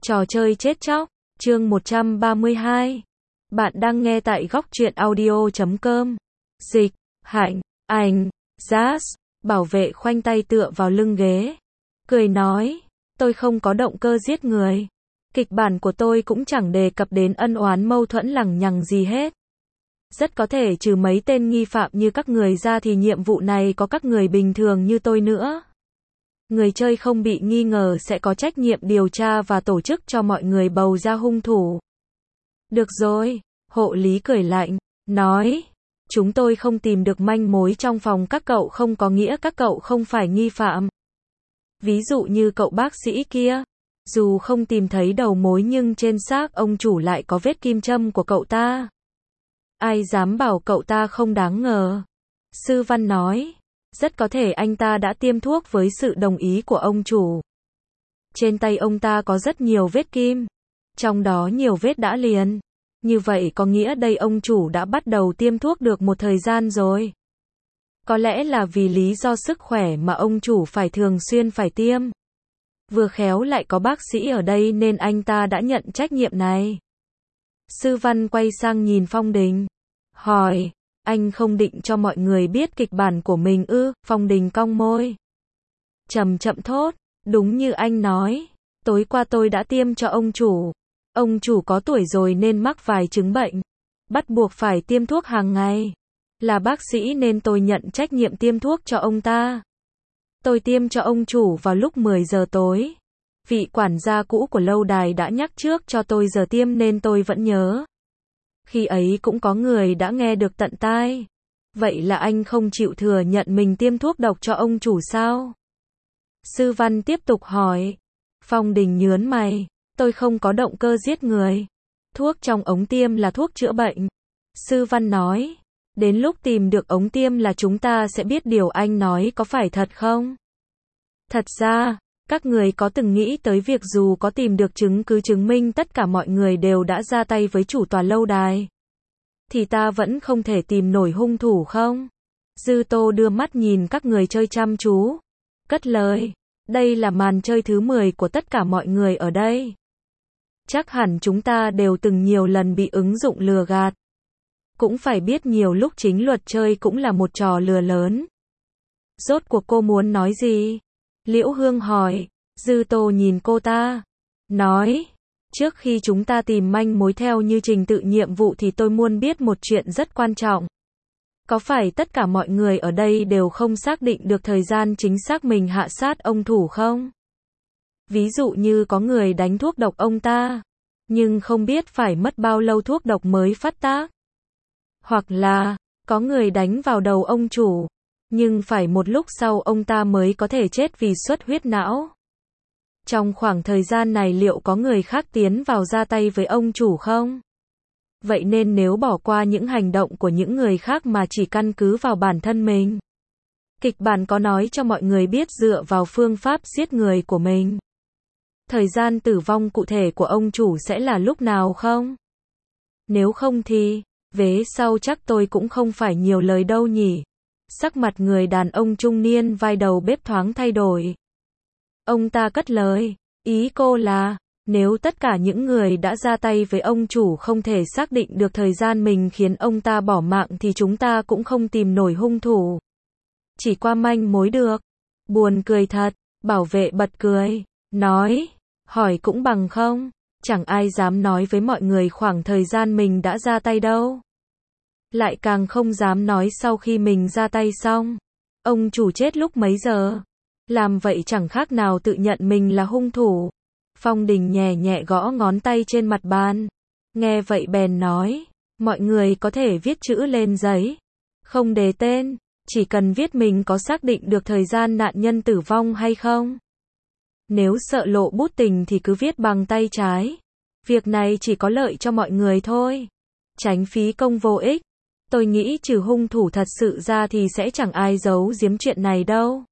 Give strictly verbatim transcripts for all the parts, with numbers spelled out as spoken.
Trò chơi chết chóc, chương một trăm ba mươi hai. Bạn đang nghe tại góc truyện audio chấm com. Dịch, Hạnh, Ảnh, Jazz, bảo vệ khoanh tay tựa vào lưng ghế. Cười nói, tôi không có động cơ giết người. Kịch bản của tôi cũng chẳng đề cập đến ân oán mâu thuẫn lằng nhằng gì hết. Rất có thể trừ mấy tên nghi phạm như các người ra thì nhiệm vụ này có các người bình thường như tôi nữa. Người chơi không bị nghi ngờ sẽ có trách nhiệm điều tra và tổ chức cho mọi người bầu ra hung thủ. Được rồi, hộ lý cười lạnh, nói, chúng tôi không tìm được manh mối trong phòng các cậu không có nghĩa các cậu không phải nghi phạm. Ví dụ như cậu bác sĩ kia, dù không tìm thấy đầu mối nhưng trên xác ông chủ lại có vết kim châm của cậu ta. Ai dám bảo cậu ta không đáng ngờ? Sư Văn nói, rất có thể anh ta đã tiêm thuốc với sự đồng ý của ông chủ. Trên tay ông ta có rất nhiều vết kim, trong đó nhiều vết đã liền. Như vậy có nghĩa đây ông chủ đã bắt đầu tiêm thuốc được một thời gian rồi. Có lẽ là vì lý do sức khỏe mà ông chủ phải thường xuyên phải tiêm. Vừa khéo lại có bác sĩ ở đây nên anh ta đã nhận trách nhiệm này. Sư Văn quay sang nhìn Phong Đình, hỏi, anh không định cho mọi người biết kịch bản của mình ư? Phong Đình cong môi, chậm chậm thốt, đúng như anh nói, tối qua tôi đã tiêm cho ông chủ. Ông chủ có tuổi rồi nên mắc vài chứng bệnh, bắt buộc phải tiêm thuốc hàng ngày. Là bác sĩ nên tôi nhận trách nhiệm tiêm thuốc cho ông ta. Tôi tiêm cho ông chủ vào lúc mười giờ tối. Vị quản gia cũ của lâu đài đã nhắc trước cho tôi giờ tiêm nên tôi vẫn nhớ. Khi ấy cũng có người đã nghe được tận tai. Vậy là anh không chịu thừa nhận mình tiêm thuốc độc cho ông chủ sao? Sư Văn tiếp tục hỏi. Phong Đình nhớn mày, tôi không có động cơ giết người. Thuốc trong ống tiêm là thuốc chữa bệnh. Sư Văn nói, đến lúc tìm được ống tiêm là chúng ta sẽ biết điều anh nói có phải thật không? Thật ra, các người có từng nghĩ tới việc dù có tìm được chứng cứ chứng minh tất cả mọi người đều đã ra tay với chủ tòa lâu đài, thì ta vẫn không thể tìm nổi hung thủ không? Dư Tô đưa mắt nhìn các người chơi chăm chú, cất lời, đây là màn chơi thứ mười của tất cả mọi người ở đây. Chắc hẳn chúng ta đều từng nhiều lần bị ứng dụng lừa gạt. Cũng phải biết nhiều lúc chính luật chơi cũng là một trò lừa lớn. Rốt cuộc cô muốn nói gì? Liễu Hương hỏi. Dư Tô nhìn cô ta, nói, trước khi chúng ta tìm manh mối theo như trình tự nhiệm vụ thì tôi muốn biết một chuyện rất quan trọng. Có phải tất cả mọi người ở đây đều không xác định được thời gian chính xác mình hạ sát ông thủ không? Ví dụ như có người đánh thuốc độc ông ta, nhưng không biết phải mất bao lâu thuốc độc mới phát tác. Hoặc là, có người đánh vào đầu ông chủ, nhưng phải một lúc sau ông ta mới có thể chết vì xuất huyết não. Trong khoảng thời gian này liệu có người khác tiến vào ra tay với ông chủ không? Vậy nên nếu bỏ qua những hành động của những người khác mà chỉ căn cứ vào bản thân mình, kịch bản có nói cho mọi người biết dựa vào phương pháp giết người của mình, thời gian tử vong cụ thể của ông chủ sẽ là lúc nào không? Nếu không thì, vế sau chắc tôi cũng không phải nhiều lời đâu nhỉ. Sắc mặt người đàn ông trung niên vai đầu bếp thoáng thay đổi. Ông ta cất lời, ý cô là, nếu tất cả những người đã ra tay với ông chủ không thể xác định được thời gian mình khiến ông ta bỏ mạng thì chúng ta cũng không tìm nổi hung thủ. Chỉ qua manh mối được. Buồn cười thật, bảo vệ bật cười, nói, hỏi cũng bằng không, chẳng ai dám nói với mọi người khoảng thời gian mình đã ra tay đâu. Lại càng không dám nói sau khi mình ra tay xong. Ông chủ chết lúc mấy giờ? Làm vậy chẳng khác nào tự nhận mình là hung thủ. Phong Đình nhẹ nhẹ gõ ngón tay trên mặt bàn. Nghe vậy bèn nói, mọi người có thể viết chữ lên giấy. Không đề tên, chỉ cần viết mình có xác định được thời gian nạn nhân tử vong hay không. Nếu sợ lộ bút tình thì cứ viết bằng tay trái. Việc này chỉ có lợi cho mọi người thôi. Tránh phí công vô ích. Tôi nghĩ trừ hung thủ thật sự ra thì sẽ chẳng ai giấu giếm chuyện này đâu.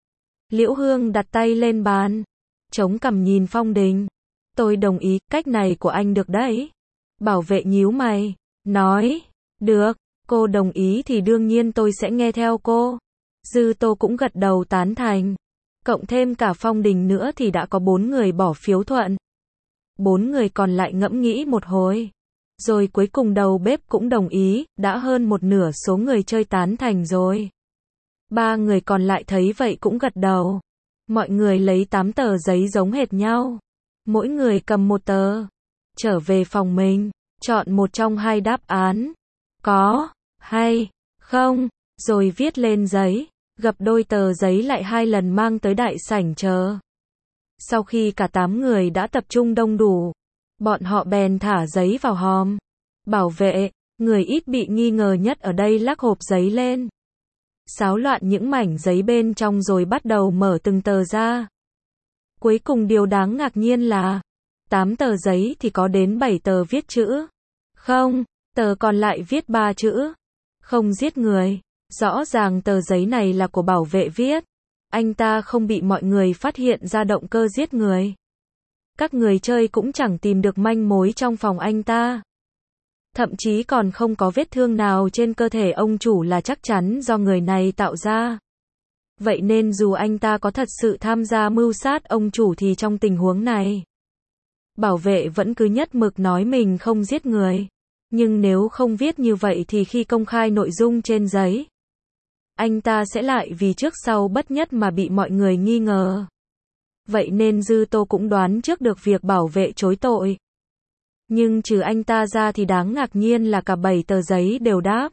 Liễu Hương đặt tay lên bàn, chống cằm nhìn Phong Đình. Tôi đồng ý, cách này của anh được đấy. Bảo vệ nhíu mày, nói, được, cô đồng ý thì đương nhiên tôi sẽ nghe theo cô. Dư Tô cũng gật đầu tán thành. Cộng thêm cả Phong Đình nữa thì đã có bốn người bỏ phiếu thuận. Bốn người còn lại ngẫm nghĩ một hồi. Rồi cuối cùng đầu bếp cũng đồng ý, đã hơn một nửa số người chơi tán thành rồi. Ba người còn lại thấy vậy cũng gật đầu. Mọi người lấy tám tờ giấy giống hệt nhau. Mỗi người cầm một tờ. Trở về phòng mình, chọn một trong hai đáp án. Có, hay, không, rồi viết lên giấy. Gập đôi tờ giấy lại hai lần mang tới đại sảnh chờ. Sau khi cả tám người đã tập trung đông đủ, bọn họ bèn thả giấy vào hòm. Bảo vệ, người ít bị nghi ngờ nhất ở đây lắc hộp giấy lên. Xáo loạn những mảnh giấy bên trong rồi bắt đầu mở từng tờ ra. Cuối cùng điều đáng ngạc nhiên là, tám tờ giấy thì có đến bảy tờ viết chữ. Không, tờ còn lại viết ba chữ. Không giết người. Rõ ràng tờ giấy này là của bảo vệ viết. Anh ta không bị mọi người phát hiện ra động cơ giết người. Các người chơi cũng chẳng tìm được manh mối trong phòng anh ta. Thậm chí còn không có vết thương nào trên cơ thể ông chủ là chắc chắn do người này tạo ra. Vậy nên dù anh ta có thật sự tham gia mưu sát ông chủ thì trong tình huống này, bảo vệ vẫn cứ nhất mực nói mình không giết người. Nhưng nếu không viết như vậy thì khi công khai nội dung trên giấy, anh ta sẽ lại vì trước sau bất nhất mà bị mọi người nghi ngờ. Vậy nên Dư Tô cũng đoán trước được việc bảo vệ chối tội. Nhưng trừ anh ta ra thì đáng ngạc nhiên là cả bảy tờ giấy đều đáp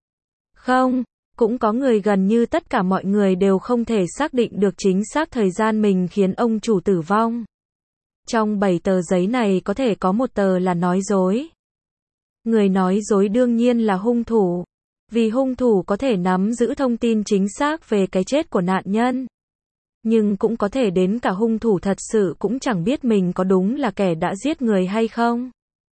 không. Cũng có người gần như tất cả mọi người đều không thể xác định được chính xác thời gian mình khiến ông chủ tử vong. Trong bảy tờ giấy này có thể có một tờ là nói dối. Người nói dối đương nhiên là hung thủ. Vì hung thủ có thể nắm giữ thông tin chính xác về cái chết của nạn nhân. Nhưng cũng có thể đến cả hung thủ thật sự cũng chẳng biết mình có đúng là kẻ đã giết người hay không.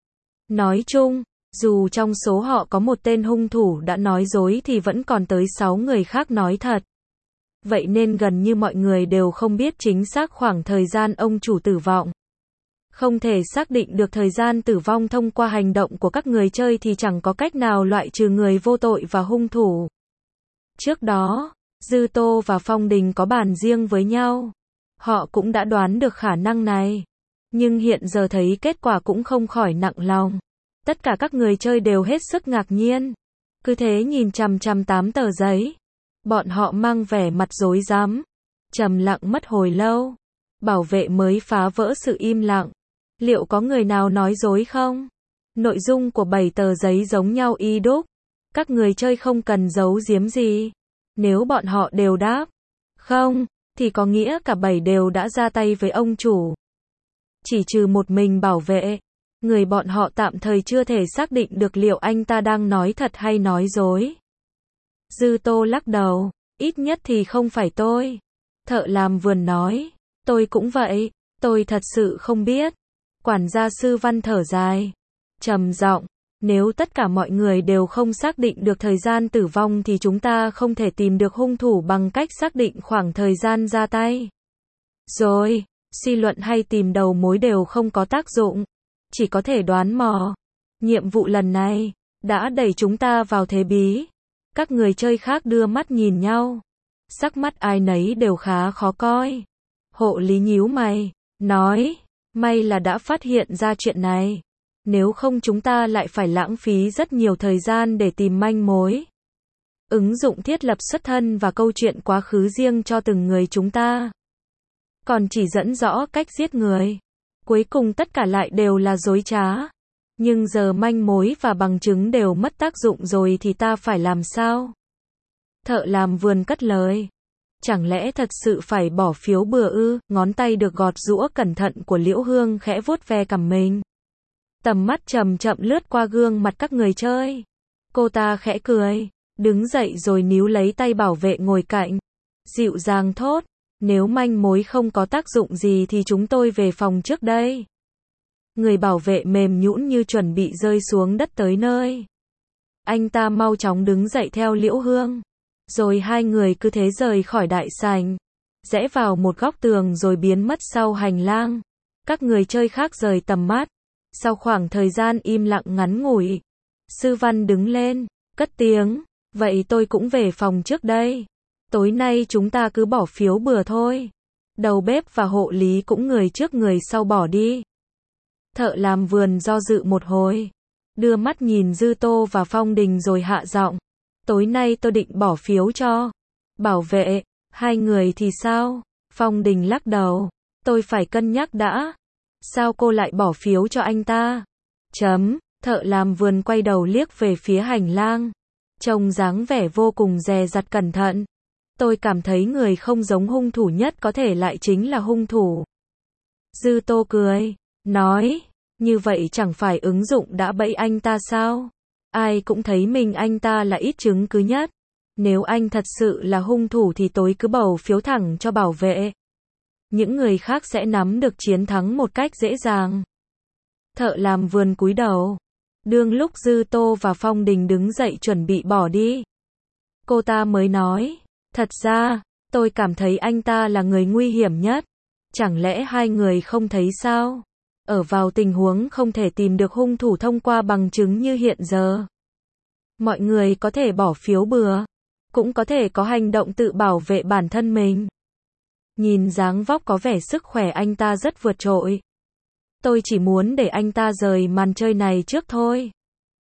Nói chung, dù trong số họ có một tên hung thủ đã nói dối thì vẫn còn tới sáu người khác nói thật. Vậy nên gần như mọi người đều không biết chính xác khoảng thời gian ông chủ tử vong. Không thể xác định được thời gian tử vong thông qua hành động của các người chơi thì chẳng có cách nào loại trừ người vô tội và hung thủ. Trước đó, Dư Tô và Phong Đình có bàn riêng với nhau. Họ cũng đã đoán được khả năng này. Nhưng hiện giờ thấy kết quả cũng không khỏi nặng lòng. Tất cả các người chơi đều hết sức ngạc nhiên. Cứ thế nhìn chằm chằm tám tờ giấy. Bọn họ mang vẻ mặt rối rắm, trầm lặng mất hồi lâu. Bảo vệ mới phá vỡ sự im lặng. Liệu có người nào nói dối không? Nội dung của bảy tờ giấy giống nhau y đúc. Các người chơi không cần giấu giếm gì. Nếu bọn họ đều đáp không, thì có nghĩa cả bảy đều đã ra tay với ông chủ. Chỉ trừ một mình bảo vệ. Người bọn họ tạm thời chưa thể xác định được liệu anh ta đang nói thật hay nói dối. Dư Tô lắc đầu, ít nhất thì không phải tôi. Thợ làm vườn nói, tôi cũng vậy, tôi thật sự không biết. Quản gia Sư Văn thở dài, trầm giọng, nếu tất cả mọi người đều không xác định được thời gian tử vong thì chúng ta không thể tìm được hung thủ bằng cách xác định khoảng thời gian ra tay. Rồi, suy luận hay tìm đầu mối đều không có tác dụng. Chỉ có thể đoán mò. Nhiệm vụ lần này đã đẩy chúng ta vào thế bí. Các người chơi khác đưa mắt nhìn nhau. Sắc mắt ai nấy đều khá khó coi. Hộ lý nhíu mày, nói, may là đã phát hiện ra chuyện này. Nếu không chúng ta lại phải lãng phí rất nhiều thời gian để tìm manh mối. Ứng dụng thiết lập xuất thân và câu chuyện quá khứ riêng cho từng người chúng ta. Còn chỉ dẫn rõ cách giết người. Cuối cùng tất cả lại đều là dối trá. Nhưng giờ manh mối và bằng chứng đều mất tác dụng rồi thì ta phải làm sao? Thợ làm vườn cất lời. Chẳng lẽ thật sự phải bỏ phiếu bừa ư? Ngón tay được gọt giũa cẩn thận của Liễu Hương khẽ vuốt ve cằm mình. Tầm mắt chậm chậm lướt qua gương mặt các người chơi. Cô ta khẽ cười, đứng dậy rồi níu lấy tay bảo vệ ngồi cạnh. Dịu dàng thốt, nếu manh mối không có tác dụng gì thì chúng tôi về phòng trước đây. Người bảo vệ mềm nhũn như chuẩn bị rơi xuống đất tới nơi. Anh ta mau chóng đứng dậy theo Liễu Hương. Rồi hai người cứ thế rời khỏi đại sảnh. Rẽ vào một góc tường rồi biến mất sau hành lang. Các người chơi khác rời tầm mắt. Sau khoảng thời gian im lặng ngắn ngủi, Sư Văn đứng lên, cất tiếng, vậy tôi cũng về phòng trước đây. Tối nay chúng ta cứ bỏ phiếu bừa thôi. Đầu bếp và hộ lý cũng người trước người sau bỏ đi. Thợ làm vườn do dự một hồi, đưa mắt nhìn Dư Tô và Phong Đình rồi hạ giọng. Tối nay tôi định bỏ phiếu cho Bảo Vệ, hai người thì sao? Phong Đình lắc đầu. Tôi phải cân nhắc đã. Sao cô lại bỏ phiếu cho anh ta? Chấm, thợ làm vườn quay đầu liếc về phía hành lang. Trông dáng vẻ vô cùng dè dặt cẩn thận. Tôi cảm thấy người không giống hung thủ nhất có thể lại chính là hung thủ. Dư Tô cười, nói, như vậy chẳng phải ứng dụng đã bẫy anh ta sao? Ai cũng thấy mình anh ta là ít chứng cứ nhất. Nếu anh thật sự là hung thủ thì tối cứ bầu phiếu thẳng cho Bảo Vệ. Những người khác sẽ nắm được chiến thắng một cách dễ dàng. Thợ làm vườn cúi đầu. Đương lúc Dư Tô và Phong Đình đứng dậy chuẩn bị bỏ đi, cô ta mới nói, thật ra, tôi cảm thấy anh ta là người nguy hiểm nhất. Chẳng lẽ hai người không thấy sao? Ở vào tình huống không thể tìm được hung thủ thông qua bằng chứng như hiện giờ, mọi người có thể bỏ phiếu bừa, cũng có thể có hành động tự bảo vệ bản thân mình. Nhìn dáng vóc có vẻ sức khỏe anh ta rất vượt trội. Tôi chỉ muốn để anh ta rời màn chơi này trước thôi.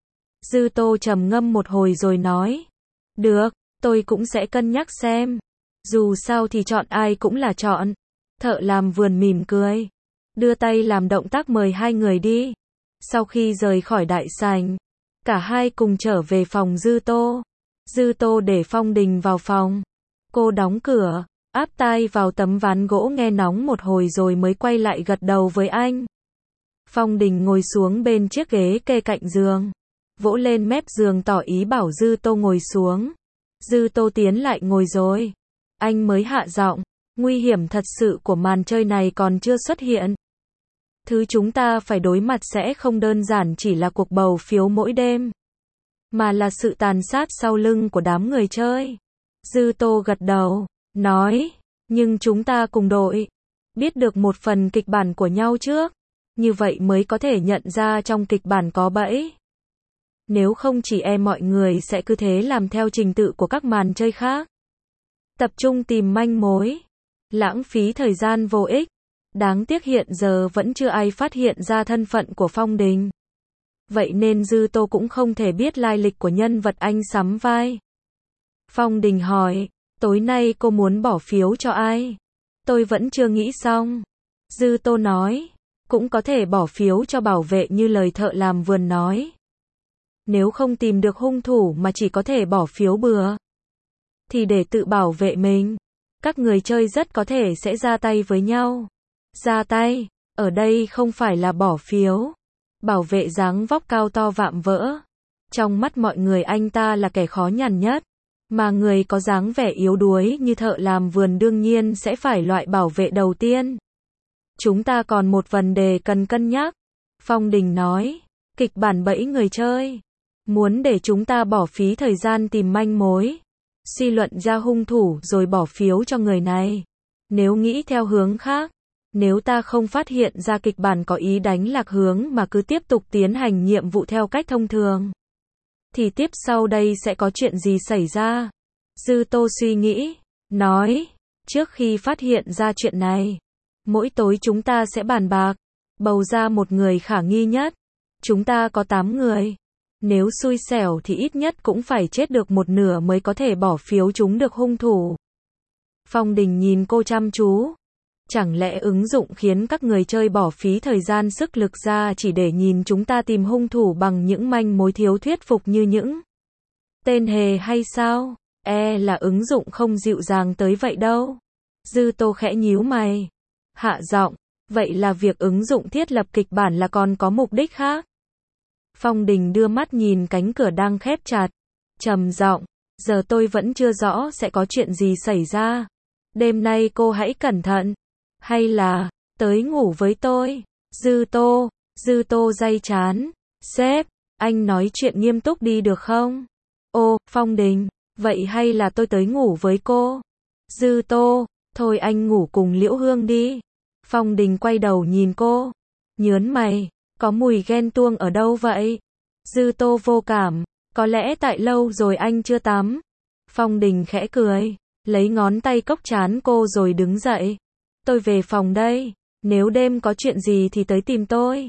Dư Tô trầm ngâm một hồi rồi nói, được, tôi cũng sẽ cân nhắc xem. Dù sao thì chọn ai cũng là chọn. Thợ làm vườn mỉm cười, đưa tay làm động tác mời hai người đi. Sau khi rời khỏi đại sảnh, cả hai cùng trở về phòng Dư Tô. Dư Tô để Phong Đình vào phòng. Cô đóng cửa, áp tai vào tấm ván gỗ nghe nóng một hồi rồi mới quay lại gật đầu với anh. Phong Đình ngồi xuống bên chiếc ghế kê cạnh giường, vỗ lên mép giường tỏ ý bảo Dư Tô ngồi xuống. Dư Tô tiến lại ngồi rồi. Anh mới hạ giọng, nguy hiểm thật sự của màn chơi này còn chưa xuất hiện. Thứ chúng ta phải đối mặt sẽ không đơn giản chỉ là cuộc bầu phiếu mỗi đêm, mà là sự tàn sát sau lưng của đám người chơi. Dư Tô gật đầu, nói, nhưng chúng ta cùng đội, biết được một phần kịch bản của nhau trước, như vậy mới có thể nhận ra trong kịch bản có bẫy. Nếu không chỉ e mọi người sẽ cứ thế làm theo trình tự của các màn chơi khác. Tập trung tìm manh mối, lãng phí thời gian vô ích. Đáng tiếc hiện giờ vẫn chưa ai phát hiện ra thân phận của Phong Đình. Vậy nên Dư Tô cũng không thể biết lai lịch của nhân vật anh sắm vai. Phong Đình hỏi, tối nay cô muốn bỏ phiếu cho ai? Tôi vẫn chưa nghĩ xong. Dư Tô nói, cũng có thể bỏ phiếu cho Bảo Vệ như lời thợ làm vườn nói. Nếu không tìm được hung thủ mà chỉ có thể bỏ phiếu bừa, thì để tự bảo vệ mình, các người chơi rất có thể sẽ ra tay với nhau. Ra tay, ở đây không phải là bỏ phiếu. Bảo Vệ dáng vóc cao to vạm vỡ. Trong mắt mọi người anh ta là kẻ khó nhằn nhất. Mà người có dáng vẻ yếu đuối như thợ làm vườn đương nhiên sẽ phải loại bảo vệ đầu tiên. Chúng ta còn một vấn đề cần cân nhắc. Phong Đình nói, kịch bản bẫy người chơi. Muốn để chúng ta bỏ phí thời gian tìm manh mối, suy luận ra hung thủ rồi bỏ phiếu cho người này. Nếu nghĩ theo hướng khác, nếu ta không phát hiện ra kịch bản có ý đánh lạc hướng mà cứ tiếp tục tiến hành nhiệm vụ theo cách thông thường, thì tiếp sau đây sẽ có chuyện gì xảy ra? Dư Tô suy nghĩ, nói, trước khi phát hiện ra chuyện này, mỗi tối chúng ta sẽ bàn bạc, bầu ra một người khả nghi nhất. Chúng ta có tám người. Nếu xui xẻo thì ít nhất cũng phải chết được một nửa mới có thể bỏ phiếu trúng được hung thủ. Phong Đình nhìn cô chăm chú. Chẳng lẽ ứng dụng khiến các người chơi bỏ phí thời gian sức lực ra chỉ để nhìn chúng ta tìm hung thủ bằng những manh mối thiếu thuyết phục như những tên hề hay sao? E là ứng dụng không dịu dàng tới vậy đâu. Dư Tô khẽ nhíu mày, hạ giọng, vậy là việc ứng dụng thiết lập kịch bản là còn có mục đích khác. Phong Đình đưa mắt nhìn cánh cửa đang khép chặt, trầm giọng, giờ tôi vẫn chưa rõ sẽ có chuyện gì xảy ra. Đêm nay cô hãy cẩn thận, hay là tới ngủ với tôi. Dư Tô, Dư Tô day chán, sếp, anh nói chuyện nghiêm túc đi được không? Ô, Phong Đình, vậy hay là tôi tới ngủ với cô? Dư Tô, thôi anh ngủ cùng Liễu Hương đi. Phong Đình quay đầu nhìn cô, nhớn mày, có mùi ghen tuông ở đâu vậy? Dư Tô vô cảm, có lẽ tại lâu rồi anh chưa tắm. Phong Đình khẽ cười, lấy ngón tay cốc trán cô rồi đứng dậy. Tôi về phòng đây, nếu đêm có chuyện gì thì tới tìm tôi.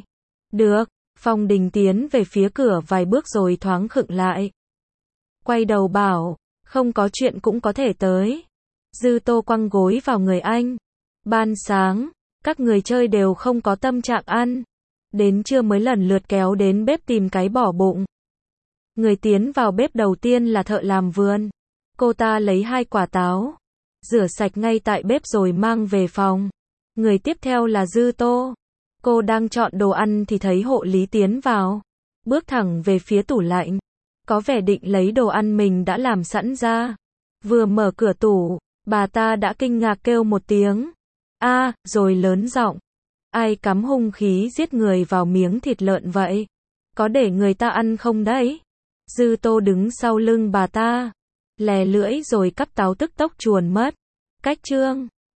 Được, Phong Đình tiến về phía cửa vài bước rồi thoáng khựng lại. Quay đầu bảo, không có chuyện cũng có thể tới. Dư Tô quăng gối vào người anh. Ban sáng, các người chơi đều không có tâm trạng ăn. Đến trưa mới lần lượt kéo đến bếp tìm cái bỏ bụng. Người tiến vào bếp đầu tiên là thợ làm vườn. Cô ta lấy hai quả táo, rửa sạch ngay tại bếp rồi mang về phòng. Người tiếp theo là Dư Tô. Cô đang chọn đồ ăn thì thấy hộ lý tiến vào. Bước thẳng về phía tủ lạnh. Có vẻ định lấy đồ ăn mình đã làm sẵn ra. Vừa mở cửa tủ, bà ta đã kinh ngạc kêu một tiếng. A, rồi lớn giọng. Ai cắm hung khí giết người vào miếng thịt lợn vậy? Có để người ta ăn không đấy? Dư Tô đứng sau lưng bà ta, lè lưỡi rồi cắp táo tức tốc chuồn mất. Cách chương